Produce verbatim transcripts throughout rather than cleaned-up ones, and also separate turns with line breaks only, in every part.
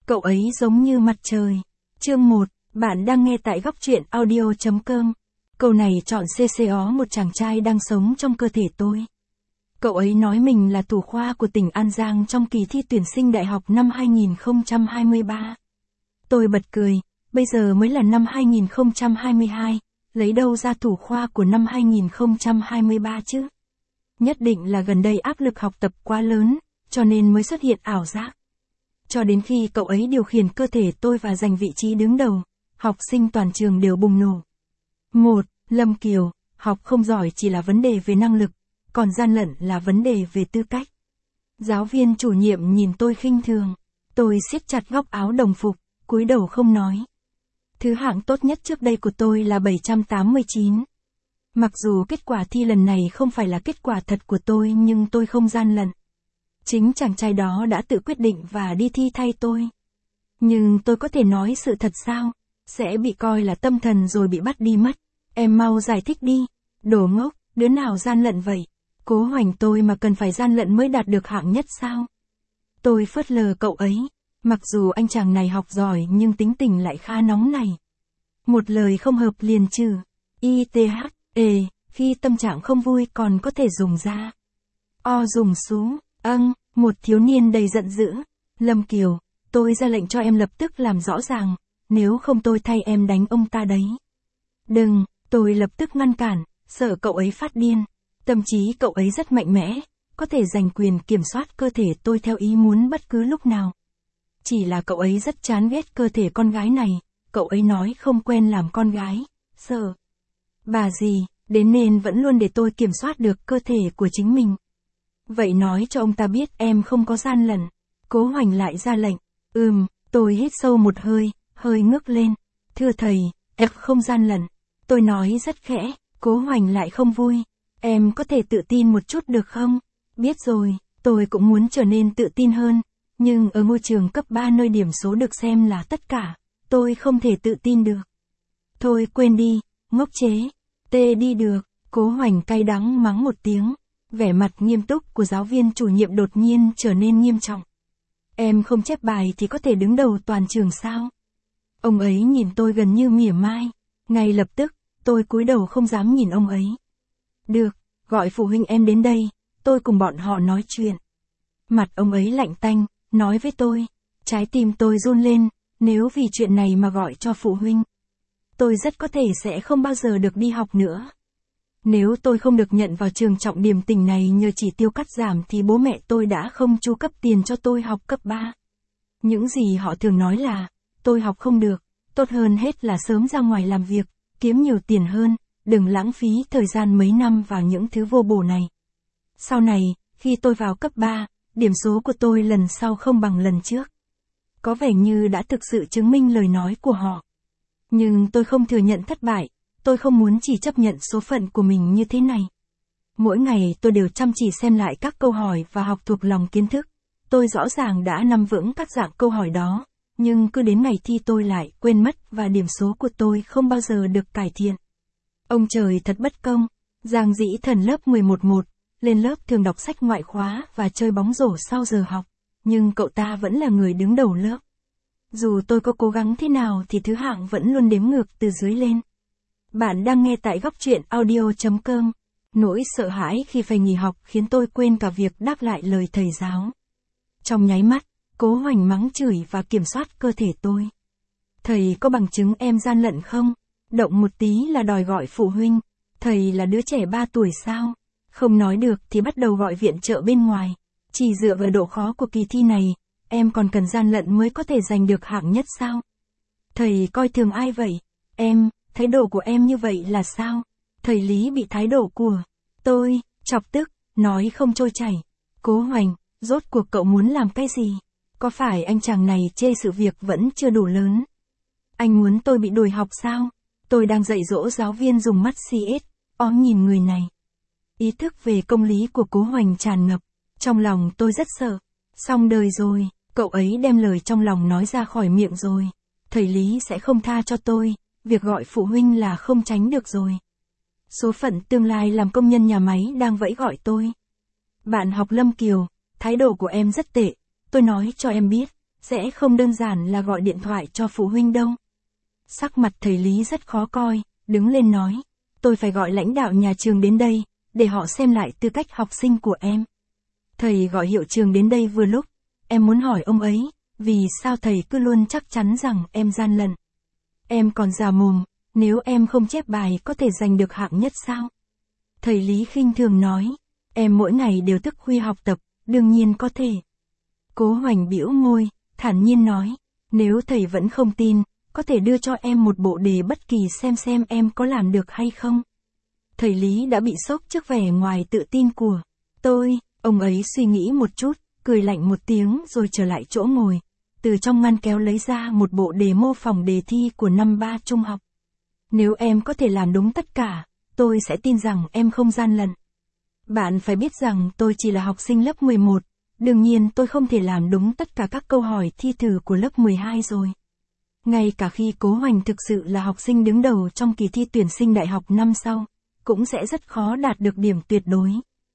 Cậu ấy giống như mặt trời. Chương một, bạn đang nghe tại góc truyện audio chấm com. Câu này chọn xê xê ó một chàng trai đang sống trong cơ thể tôi. Cậu ấy nói mình là thủ khoa của tỉnh An Giang trong kỳ thi tuyển sinh đại học năm hai nghìn không trăm hai mươi ba. Tôi bật cười, bây giờ mới là năm hai nghìn không trăm hai mươi hai, lấy đâu ra thủ khoa của năm hai nghìn không trăm hai mươi ba chứ? Nhất định là gần đây áp lực học tập quá lớn, cho nên mới xuất hiện ảo giác. Cho đến khi cậu ấy điều khiển cơ thể tôi và giành vị trí đứng đầu, học sinh toàn trường đều bùng nổ. một. Lâm Kiều, học không giỏi chỉ là vấn đề về năng lực, còn gian lận là vấn đề về tư cách. Giáo viên chủ nhiệm nhìn tôi khinh thường, tôi siết chặt góc áo đồng phục, cúi đầu không nói. Thứ hạng tốt nhất trước đây của tôi là bảy trăm tám mươi chín. Mặc dù kết quả thi lần này không phải là kết quả thật của tôi nhưng tôi không gian lận. Chính chàng trai đó đã tự quyết định và đi thi thay tôi. Nhưng tôi có thể nói sự thật sao? Sẽ bị coi là tâm thần rồi bị bắt đi mất. Em mau giải thích đi. Đồ ngốc, đứa nào gian lận vậy? Cố Hoành tôi mà cần phải gian lận mới đạt được hạng nhất sao? Tôi phớt lờ cậu ấy. Mặc dù anh chàng này học giỏi nhưng tính tình lại khá nóng này. Một lời không hợp liền trừ. i tê hát, ê, khi tâm trạng không vui còn có thể dùng ra. O dùng sú, âng, một thiếu niên đầy giận dữ. Lâm Kiều, tôi ra lệnh cho em lập tức làm rõ ràng, nếu không tôi thay em đánh ông ta đấy. Đừng, tôi lập tức ngăn cản, sợ cậu ấy phát điên. Tâm trí cậu ấy rất mạnh mẽ, có thể giành quyền kiểm soát cơ thể tôi theo ý muốn bất cứ lúc nào. Chỉ là cậu ấy rất chán ghét cơ thể con gái này, cậu ấy nói không quen làm con gái, sợ. Bà gì, đến nên vẫn luôn để tôi kiểm soát được cơ thể của chính mình. Vậy nói cho ông ta biết em không có gian lận. Cố Hoành lại ra lệnh. Ừm, tôi hít sâu một hơi, hơi ngước lên. Thưa thầy, em không gian lận. Tôi nói rất khẽ, Cố Hoành lại không vui. Em có thể tự tin một chút được không? Biết rồi, tôi cũng muốn trở nên tự tin hơn. Nhưng ở ngôi trường cấp ba nơi điểm số được xem là tất cả, tôi không thể tự tin được. Thôi quên đi, ngốc chế. Tê đi được, Cố Hoành cay đắng mắng một tiếng. Vẻ mặt nghiêm túc của giáo viên chủ nhiệm đột nhiên trở nên nghiêm trọng. Em không chép bài thì có thể đứng đầu toàn trường sao? Ông ấy nhìn tôi gần như mỉa mai. Ngay lập tức, tôi cúi đầu không dám nhìn ông ấy. Được, gọi phụ huynh em đến đây, tôi cùng bọn họ nói chuyện. Mặt ông ấy lạnh tanh, nói với tôi. Trái tim tôi run lên, nếu vì chuyện này mà gọi cho phụ huynh. Tôi rất có thể sẽ không bao giờ được đi học nữa. Nếu tôi không được nhận vào trường trọng điểm tỉnh này nhờ chỉ tiêu cắt giảm thì bố mẹ tôi đã không chu cấp tiền cho tôi học cấp ba. Những gì họ thường nói là, tôi học không được, tốt hơn hết là sớm ra ngoài làm việc, kiếm nhiều tiền hơn, đừng lãng phí thời gian mấy năm vào những thứ vô bổ này. Sau này, khi tôi vào cấp ba, điểm số của tôi lần sau không bằng lần trước. Có vẻ như đã thực sự chứng minh lời nói của họ. Nhưng tôi không thừa nhận thất bại. Tôi không muốn chỉ chấp nhận số phận của mình như thế này. Mỗi ngày tôi đều chăm chỉ xem lại các câu hỏi và học thuộc lòng kiến thức. Tôi rõ ràng đã nắm vững các dạng câu hỏi đó, nhưng cứ đến ngày thi tôi lại quên mất và điểm số của tôi không bao giờ được cải thiện. Ông trời thật bất công. Giang Dĩ Thần lớp mười một một, lên lớp thường đọc sách ngoại khóa và chơi bóng rổ sau giờ học, nhưng cậu ta vẫn là người đứng đầu lớp. Dù tôi có cố gắng thế nào thì thứ hạng vẫn luôn đếm ngược từ dưới lên. Bạn đang nghe tại góc truyện audio chấm com. Nỗi sợ hãi khi phải nghỉ học khiến tôi quên cả việc đáp lại lời thầy giáo. Trong nháy mắt, Cố Hoành mắng chửi và kiểm soát cơ thể tôi. Thầy có bằng chứng em gian lận không? Động một tí là đòi gọi phụ huynh. Thầy là đứa trẻ ba tuổi sao? Không nói được thì bắt đầu gọi viện trợ bên ngoài. Chỉ dựa vào độ khó của kỳ thi này, em còn cần gian lận mới có thể giành được hạng nhất sao? Thầy coi thường ai vậy? Em... Thái độ của em như vậy là sao? Thầy Lý bị thái độ của tôi chọc tức, nói không trôi chảy. Cố Hoành, rốt cuộc cậu muốn làm cái gì? Có phải anh chàng này chê sự việc vẫn chưa đủ lớn? Anh muốn tôi bị đuổi học sao? Tôi đang dạy dỗ giáo viên dùng mắt xê ét, óm nhìn người này. Ý thức về công lý của Cố Hoành tràn ngập. Trong lòng tôi rất sợ. Xong đời rồi, cậu ấy đem lời trong lòng nói ra khỏi miệng rồi. Thầy Lý sẽ không tha cho tôi. Việc gọi phụ huynh là không tránh được rồi. Số phận tương lai làm công nhân nhà máy đang vẫy gọi tôi. Bạn học Lâm Kiều, thái độ của em rất tệ. Tôi nói cho em biết, sẽ không đơn giản là gọi điện thoại cho phụ huynh đâu. Sắc mặt thầy Lý rất khó coi, đứng lên nói, tôi phải gọi lãnh đạo nhà trường đến đây, để họ xem lại tư cách học sinh của em. Thầy gọi hiệu trường đến đây vừa lúc, em muốn hỏi ông ấy, vì sao thầy cứ luôn chắc chắn rằng em gian lận. Em còn già mồm, nếu em không chép bài có thể giành được hạng nhất sao? Thầy Lý khinh thường nói, em mỗi ngày đều thức khuya học tập, đương nhiên có thể. Cố Hoành bĩu môi, thản nhiên nói, nếu thầy vẫn không tin, có thể đưa cho em một bộ đề bất kỳ xem xem em có làm được hay không. Thầy Lý đã bị sốc trước vẻ ngoài tự tin của tôi, ông ấy suy nghĩ một chút, cười lạnh một tiếng rồi trở lại chỗ ngồi, từ trong ngăn kéo lấy ra một bộ đề mô phỏng đề thi của năm ba trung học. Nếu em có thể làm đúng tất cả, tôi sẽ tin rằng em không gian lận. Bạn phải biết rằng tôi chỉ là học sinh lớp mười một, đương nhiên tôi không thể làm đúng tất cả các câu hỏi thi thử của lớp mười hai rồi. Ngay cả khi Cố Hoành thực sự là học sinh đứng đầu trong kỳ thi tuyển sinh đại học năm sau, cũng sẽ rất khó đạt được điểm tuyệt đối.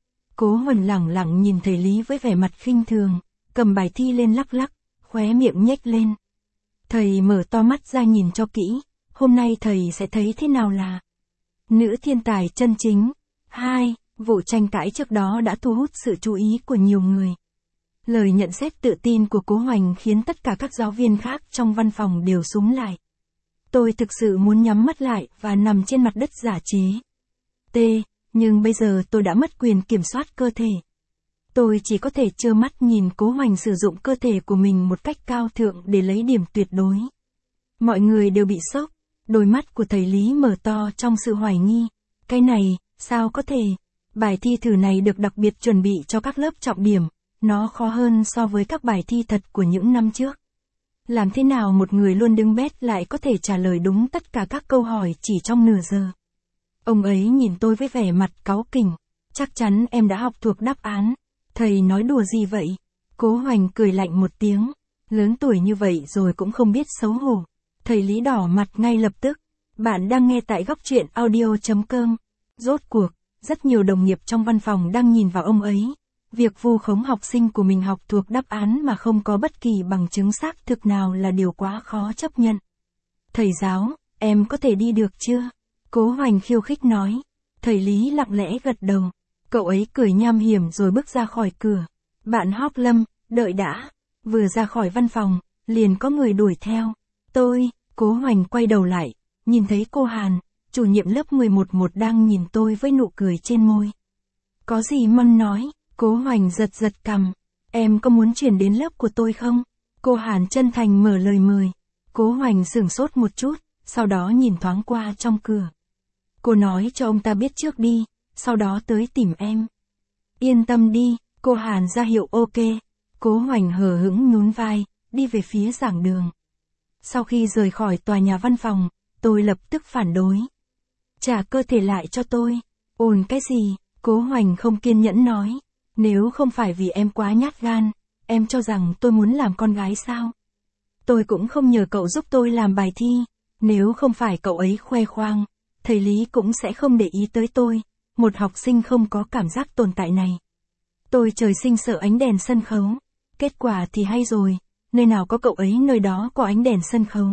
Cố Hoành lẳng lặng nhìn thầy Lý với vẻ mặt khinh thường, cầm bài thi lên lắc lắc, khóe miệng nhếch lên. Thầy mở to mắt ra nhìn cho kỹ, hôm nay thầy sẽ thấy thế nào là nữ thiên tài chân chính. hai. Vụ tranh cãi trước đó đã thu hút sự chú ý của nhiều người. Lời nhận xét tự tin của Cố Hoành khiến tất cả các giáo viên khác trong văn phòng đều súng lại. Tôi thực sự muốn nhắm mắt lại và nằm trên mặt đất giả chế. T. Nhưng bây giờ tôi đã mất quyền kiểm soát cơ thể. Tôi chỉ có thể trơ mắt nhìn Cố Hoành sử dụng cơ thể của mình một cách cao thượng để lấy điểm tuyệt đối. Mọi người đều bị sốc, đôi mắt của thầy Lý mở to trong sự hoài nghi. Cái này, sao có thể? Bài thi thử này được đặc biệt chuẩn bị cho các lớp trọng điểm, nó khó hơn so với các bài thi thật của những năm trước. Làm thế nào một người luôn đứng bét lại có thể trả lời đúng tất cả các câu hỏi chỉ trong nửa giờ? Ông ấy nhìn tôi với vẻ mặt cáu kỉnh, chắc chắn em đã học thuộc đáp án. Thầy nói đùa gì vậy? Cố Hoành cười lạnh một tiếng, lớn tuổi như vậy rồi cũng không biết xấu hổ. Thầy Lý đỏ mặt ngay lập tức. Bạn đang nghe tại góc truyện audio chấm com. Rốt cuộc, rất nhiều đồng nghiệp trong văn phòng đang nhìn vào ông ấy. Việc vu khống học sinh của mình học thuộc đáp án mà không có bất kỳ bằng chứng xác thực nào là điều quá khó chấp nhận. Thầy giáo, em có thể đi được chưa? Cố Hoành khiêu khích nói. Thầy Lý lặng lẽ gật đầu. Cậu ấy cười nham hiểm rồi bước ra khỏi cửa. Bạn Hoắc Lâm, đợi đã. Vừa ra khỏi văn phòng, liền có người đuổi theo. Tôi, Cố Hoành quay đầu lại, nhìn thấy cô Hàn, chủ nhiệm lớp mười một một đang nhìn tôi với nụ cười trên môi. Có gì Mân nói? Cố Hoành giật giật cằm. Em có muốn chuyển đến lớp của tôi không? Cô Hàn chân thành mở lời mời. Cố Hoành sửng sốt một chút, sau đó nhìn thoáng qua trong cửa. Cô nói cho ông ta biết trước đi, sau đó tới tìm em. Yên tâm đi, cô Hàn ra hiệu ok. Cố Hoành hờ hững nhún vai, đi về phía giảng đường. Sau khi rời khỏi tòa nhà văn phòng, tôi lập tức phản đối. Trả cơ thể lại cho tôi. Ồn cái gì? Cố Hoành không kiên nhẫn nói. Nếu không phải vì em quá nhát gan, em cho rằng tôi muốn làm con gái sao? Tôi cũng không nhờ cậu giúp tôi làm bài thi. Nếu không phải cậu ấy khoe khoang, thầy Lý cũng sẽ không để ý tới tôi. Một học sinh không có cảm giác tồn tại này. Tôi trời sinh sợ ánh đèn sân khấu. Kết quả thì hay rồi, nơi nào có cậu ấy nơi đó có ánh đèn sân khấu.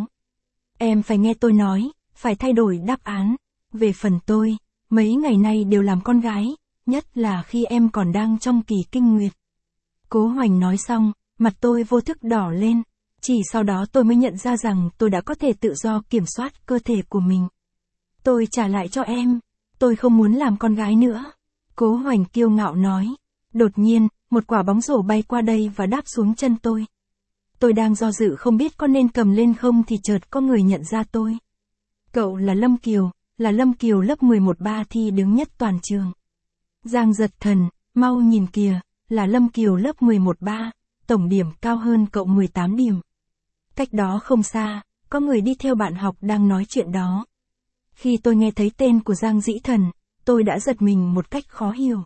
Em phải nghe tôi nói, phải thay đổi đáp án. Về phần tôi, mấy ngày nay đều làm con gái, nhất là khi em còn đang trong kỳ kinh nguyệt. Cố Hoành nói xong, mặt tôi vô thức đỏ lên. Chỉ sau đó tôi mới nhận ra rằng tôi đã có thể tự do kiểm soát cơ thể của mình. Tôi trả lại cho em. Tôi không muốn làm con gái nữa. Cố Hoành kiêu ngạo nói. Đột nhiên, một quả bóng rổ bay qua đây và đáp xuống chân tôi. Tôi đang do dự không biết có nên cầm lên không thì chợt có người nhận ra tôi. Cậu là Lâm Kiều, là Lâm Kiều lớp mười một ba thi đứng nhất toàn trường. Giang giật thần, mau nhìn kìa, là Lâm Kiều lớp mười một ba, tổng điểm cao hơn cậu mười tám điểm. Cách đó không xa, có người đi theo bạn học đang nói chuyện đó. Khi tôi nghe thấy tên của Giang Dĩ Thần, tôi đã giật mình một cách khó hiểu.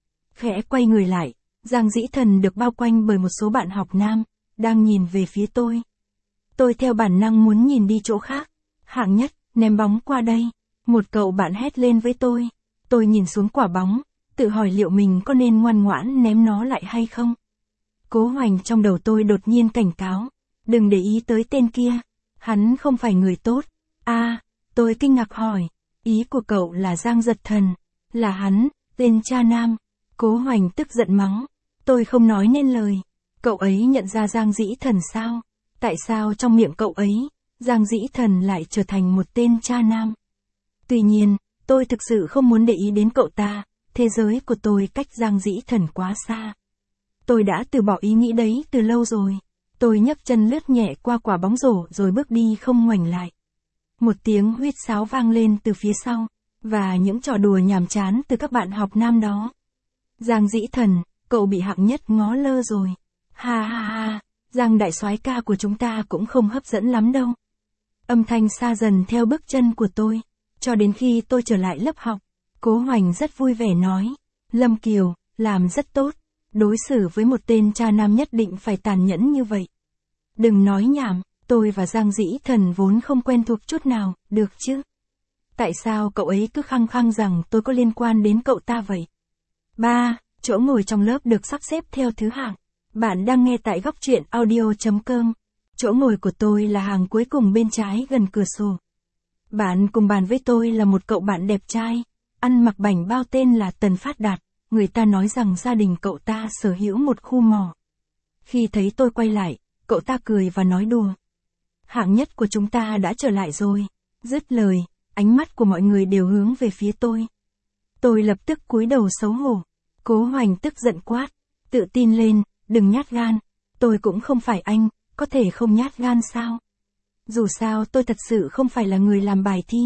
Khẽ quay người lại, Giang Dĩ Thần được bao quanh bởi một số bạn học nam, đang nhìn về phía tôi. Tôi theo bản năng muốn nhìn đi chỗ khác. Hạng nhất, ném bóng qua đây. Một cậu bạn hét lên với tôi. Tôi nhìn xuống quả bóng, tự hỏi liệu mình có nên ngoan ngoãn ném nó lại hay không. Cố Hoành trong đầu tôi đột nhiên cảnh cáo, Đừng để ý tới tên kia. Hắn không phải người tốt. À, tôi kinh ngạc hỏi. Ý của cậu là Giang Giật Thần. Là hắn, tên cha nam. Cố Hoành tức giận mắng. Tôi không nói nên lời. Cậu ấy nhận ra Giang Dĩ Thần sao? Tại sao trong miệng cậu ấy, Giang Dĩ Thần lại trở thành một tên cha nam? Tuy nhiên, tôi thực sự không muốn để ý đến cậu ta, thế giới của tôi cách Giang Dĩ Thần quá xa. Tôi đã từ bỏ ý nghĩ đấy từ lâu rồi. Tôi nhấc chân lướt nhẹ qua quả bóng rổ rồi bước đi không ngoảnh lại. Một tiếng huýt sáo vang lên từ phía sau, và những trò đùa nhàm chán từ các bạn học nam đó. Giang Dĩ Thần, cậu bị hạng nhất ngó lơ rồi. Ha ha ha, Giang đại soái ca của chúng ta cũng không hấp dẫn lắm đâu. Âm thanh xa dần theo bước chân của tôi, cho đến khi tôi trở lại lớp học. Cố Hoành rất vui vẻ nói, Lâm Kiều, làm rất tốt, đối xử với một tên cha nam nhất định phải tàn nhẫn như vậy. Đừng nói nhảm, tôi và Giang Dĩ Thần vốn không quen thuộc chút nào, được chứ? Tại sao cậu ấy cứ khăng khăng rằng tôi có liên quan đến cậu ta vậy? Ba, chỗ ngồi trong lớp được sắp xếp theo thứ hạng. Bạn đang nghe tại góc truyện audio chấm com. Chỗ ngồi của tôi là hàng cuối cùng bên trái gần cửa sổ. Bạn cùng bàn với tôi là một cậu bạn đẹp trai, ăn mặc bảnh bao tên là Tần Phát Đạt. Người ta nói rằng gia đình cậu ta sở hữu một khu mỏ. Khi thấy tôi quay lại, cậu ta cười và nói đùa. Hạng nhất của chúng ta đã trở lại rồi. Dứt lời, ánh mắt của mọi người đều hướng về phía tôi. Tôi lập tức cúi đầu xấu hổ. Cố Hoành tức giận quát. Tự tin lên, đừng nhát gan. Tôi cũng không phải anh, có thể không nhát gan sao? Dù sao tôi thật sự không phải là người làm bài thi.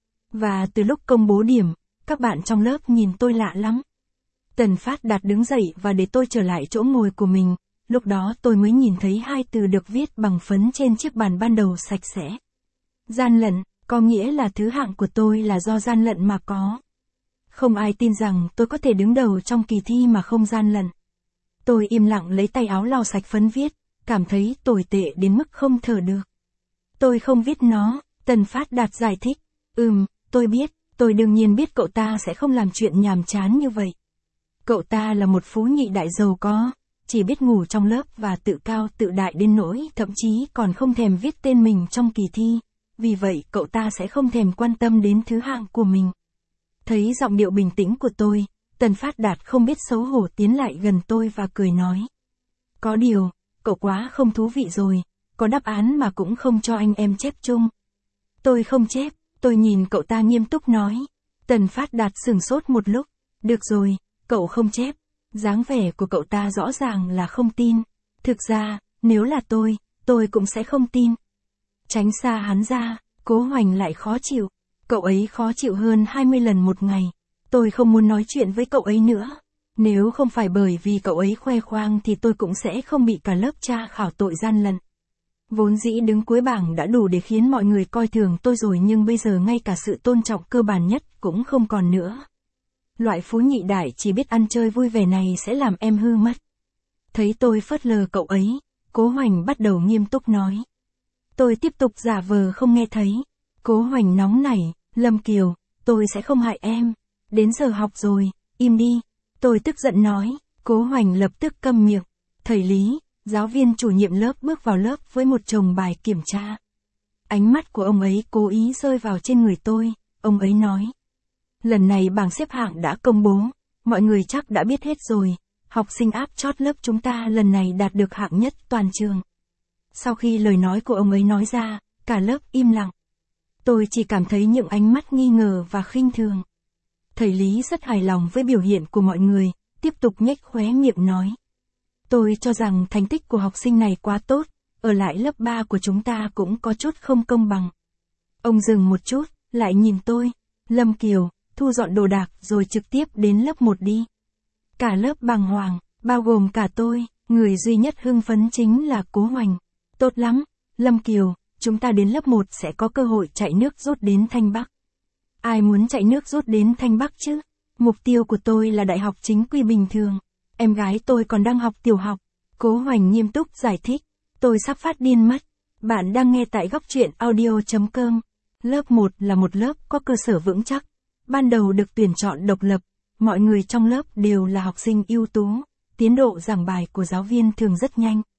Và từ lúc công bố điểm, các bạn trong lớp nhìn tôi lạ lắm. Tần Phát Đạt đứng dậy và để tôi trở lại chỗ ngồi của mình. Lúc đó tôi mới nhìn thấy hai từ được viết bằng phấn trên chiếc bàn ban đầu sạch sẽ. Gian lận, có nghĩa là thứ hạng của tôi là do gian lận mà có. Không ai tin rằng tôi có thể đứng đầu trong kỳ thi mà không gian lận. Tôi im lặng lấy tay áo lau sạch phấn viết, cảm thấy tồi tệ đến mức không thở được. Tôi không viết nó, Tần Phát Đạt giải thích. Ừm, tôi biết, tôi đương nhiên biết cậu ta sẽ không làm chuyện nhàm chán như vậy. Cậu ta là một phú nhị đại giàu có, chỉ biết ngủ trong lớp và tự cao tự đại đến nỗi thậm chí còn không thèm viết tên mình trong kỳ thi. Vì vậy cậu ta sẽ không thèm quan tâm đến thứ hạng của mình. Thấy giọng điệu bình tĩnh của tôi, Tần Phát Đạt không biết xấu hổ tiến lại gần tôi và cười nói. Có điều, cậu quá không thú vị rồi, có đáp án mà cũng không cho anh em chép chung. Tôi không chép, tôi nhìn cậu ta nghiêm túc nói. Tần Phát Đạt sửng sốt một lúc. Được rồi, cậu không chép. Dáng vẻ của cậu ta rõ ràng là không tin. Thực ra, nếu là tôi, tôi cũng sẽ không tin. Tránh xa hắn ra, Cố Hoành lại khó chịu. Cậu ấy khó chịu hơn hai mươi lần một ngày. Tôi không muốn nói chuyện với cậu ấy nữa. Nếu không phải bởi vì cậu ấy khoe khoang thì tôi cũng sẽ không bị cả lớp tra khảo tội gian lận. Vốn dĩ đứng cuối bảng đã đủ để khiến mọi người coi thường tôi rồi, nhưng bây giờ ngay cả sự tôn trọng cơ bản nhất cũng không còn nữa. Loại phú nhị đại chỉ biết ăn chơi vui vẻ này sẽ làm em hư mất. Thấy tôi phớt lờ cậu ấy, Cố Hoành bắt đầu nghiêm túc nói. Tôi tiếp tục giả vờ không nghe thấy. Cố Hoành nóng nảy, Lâm Kiều, tôi sẽ không hại em. Đến giờ học rồi, im đi. Tôi tức giận nói. Cố Hoành lập tức câm miệng. Thầy Lý, giáo viên chủ nhiệm lớp bước vào lớp với một chồng bài kiểm tra. Ánh mắt của ông ấy cố ý rơi vào trên người tôi. Ông ấy nói. Lần này bảng xếp hạng đã công bố. Mọi người chắc đã biết hết rồi. Học sinh áp chót lớp chúng ta lần này đạt được hạng nhất toàn trường. Sau khi lời nói của ông ấy nói ra, cả lớp im lặng. Tôi chỉ cảm thấy những ánh mắt nghi ngờ và khinh thường. Thầy Lý rất hài lòng với biểu hiện của mọi người, tiếp tục nhếch khóe miệng nói. Tôi cho rằng thành tích của học sinh này quá tốt, ở lại lớp ba của chúng ta cũng có chút không công bằng. Ông dừng một chút, lại nhìn tôi. Lâm Kiều, thu dọn đồ đạc rồi trực tiếp đến lớp một đi. Cả lớp bàng hoàng, bao gồm cả tôi, người duy nhất hưng phấn chính là Cố Hoành. Tốt lắm, Lâm Kiều, chúng ta đến lớp một sẽ có cơ hội chạy nước rút đến Thanh Bắc. Ai muốn chạy nước rút đến Thanh Bắc chứ? Mục tiêu của tôi là đại học chính quy bình thường. Em gái tôi còn đang học tiểu học. Cố Hoành nghiêm túc giải thích. Tôi sắp phát điên mất. Bạn đang nghe tại góc truyện audio chấm com. Lớp một là một lớp có cơ sở vững chắc. Ban đầu được tuyển chọn độc lập. Mọi người trong lớp đều là học sinh ưu tú. Tiến độ giảng bài của giáo viên thường rất nhanh.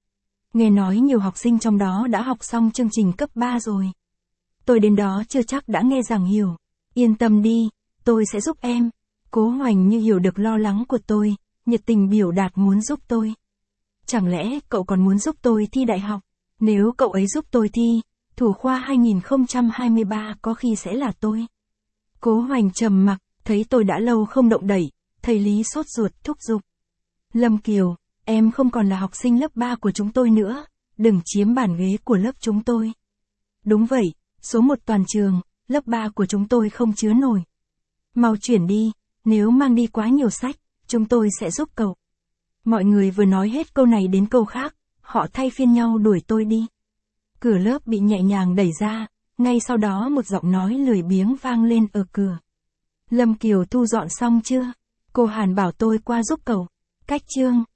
Nghe nói nhiều học sinh trong đó đã học xong chương trình cấp ba rồi. Tôi đến đó chưa chắc đã nghe giảng hiểu. Yên tâm đi, tôi sẽ giúp em. Cố Hoành như hiểu được lo lắng của tôi, nhiệt tình biểu đạt muốn giúp tôi. Chẳng lẽ cậu còn muốn giúp tôi thi đại học? Nếu cậu ấy giúp tôi thi, thủ khoa hai không hai ba có khi sẽ là tôi. Cố Hoành trầm mặc, thấy tôi đã lâu không động đậy, thầy Lý sốt ruột thúc giục. Lâm Kiều, em không còn là học sinh lớp ba của chúng tôi nữa, đừng chiếm bàn ghế của lớp chúng tôi. Đúng vậy, số một toàn trường, lớp ba của chúng tôi không chứa nổi. Mau chuyển đi, nếu mang đi quá nhiều sách, chúng tôi sẽ giúp cậu. Mọi người vừa nói hết câu này đến câu khác, họ thay phiên nhau đuổi tôi đi. Cửa lớp bị nhẹ nhàng đẩy ra, ngay sau đó một giọng nói lười biếng vang lên ở cửa. Lâm Kiều thu dọn xong chưa? Cô Hàn bảo tôi qua giúp cậu. Cách chương.